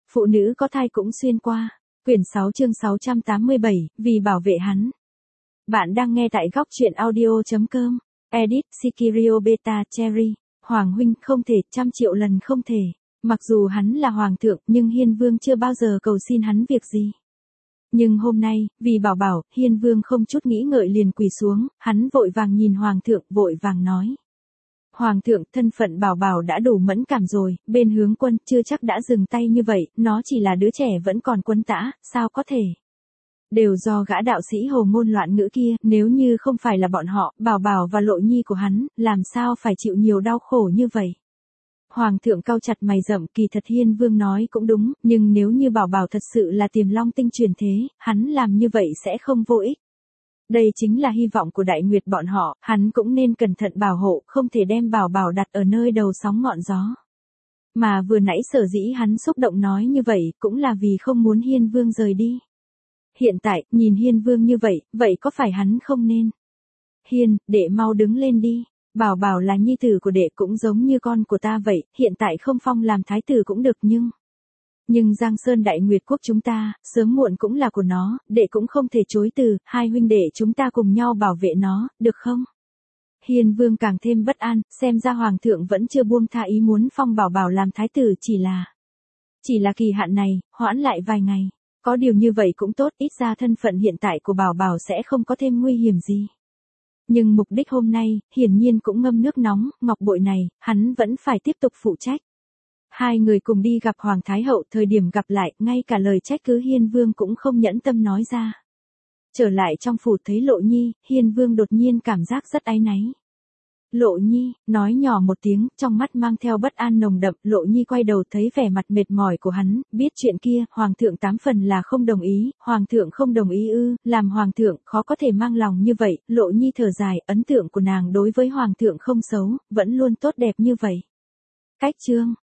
phụ nữ có thai cũng xuyên qua. Quyển 6 chương 687, vì bảo vệ hắn. Bạn đang nghe tại góc truyện audio.com. Edit, Sikirio Beta Cherry. Hoàng huynh không thể, 100 triệu lần không thể. Mặc dù hắn là hoàng thượng, nhưng Hiên Vương chưa bao giờ cầu xin hắn việc gì. Nhưng hôm nay, vì bảo bảo, Hiên Vương không chút nghĩ ngợi liền quỳ xuống, hắn vội vàng nhìn hoàng thượng, vội vàng nói. Hoàng thượng, thân phận bảo bảo đã đủ mẫn cảm rồi, bên hướng quân chưa chắc đã dừng tay như vậy, nó chỉ là đứa trẻ vẫn còn quân tã, sao có thể. Đều do gã đạo sĩ hồ ngôn loạn ngữ kia, nếu như không phải là bọn họ, bảo bảo và lộ nhi của hắn, làm sao phải chịu nhiều đau khổ như vậy. Hoàng thượng cau chặt mày rậm, kỳ thật Hiên Vương nói cũng đúng, nhưng nếu như bảo bảo thật sự là Tiềm Long tinh truyền thế, hắn làm như vậy sẽ không vô ích. Đây chính là hy vọng của Đại Nguyệt bọn họ, hắn cũng nên cẩn thận bảo hộ, không thể đem bảo bảo đặt ở nơi đầu sóng ngọn gió. Mà vừa nãy sở dĩ hắn xúc động nói như vậy, cũng là vì không muốn Hiên Vương rời đi. Hiện tại, nhìn Hiên Vương như vậy, vậy có phải hắn không nên? Hiên, đệ mau đứng lên đi. Bảo bảo là nhi tử của đệ cũng giống như con của ta vậy, hiện tại không phong làm thái tử cũng được nhưng Giang Sơn Đại Nguyệt quốc chúng ta, sớm muộn cũng là của nó, đệ cũng không thể chối từ, hai huynh đệ chúng ta cùng nhau bảo vệ nó, được không? Hiên Vương càng thêm bất an, xem ra hoàng thượng vẫn chưa buông tha ý muốn phong bảo bảo làm thái tử, chỉ là kỳ hạn này, hoãn lại vài ngày. Có điều như vậy cũng tốt, ít ra thân phận hiện tại của bảo bảo sẽ không có thêm nguy hiểm gì. Nhưng mục đích hôm nay, hiển nhiên cũng ngâm nước nóng, ngọc bội này, hắn vẫn phải tiếp tục phụ trách. Hai người cùng đi gặp Hoàng Thái Hậu, thời điểm gặp lại, ngay cả lời trách cứ Hiên Vương cũng không nhẫn tâm nói ra. Trở lại trong phủ thấy Lộ Nhi, Hiên Vương đột nhiên cảm giác rất áy náy. Lộ Nhi, nói nhỏ một tiếng, trong mắt mang theo bất an nồng đậm, Lộ Nhi quay đầu thấy vẻ mặt mệt mỏi của hắn, biết chuyện kia, Hoàng thượng 8 phần là không đồng ý, Hoàng thượng không đồng ý ư, làm Hoàng thượng, khó có thể mang lòng như vậy, Lộ Nhi thở dài, ấn tượng của nàng đối với Hoàng thượng không xấu, vẫn luôn tốt đẹp như vậy. Cách chương.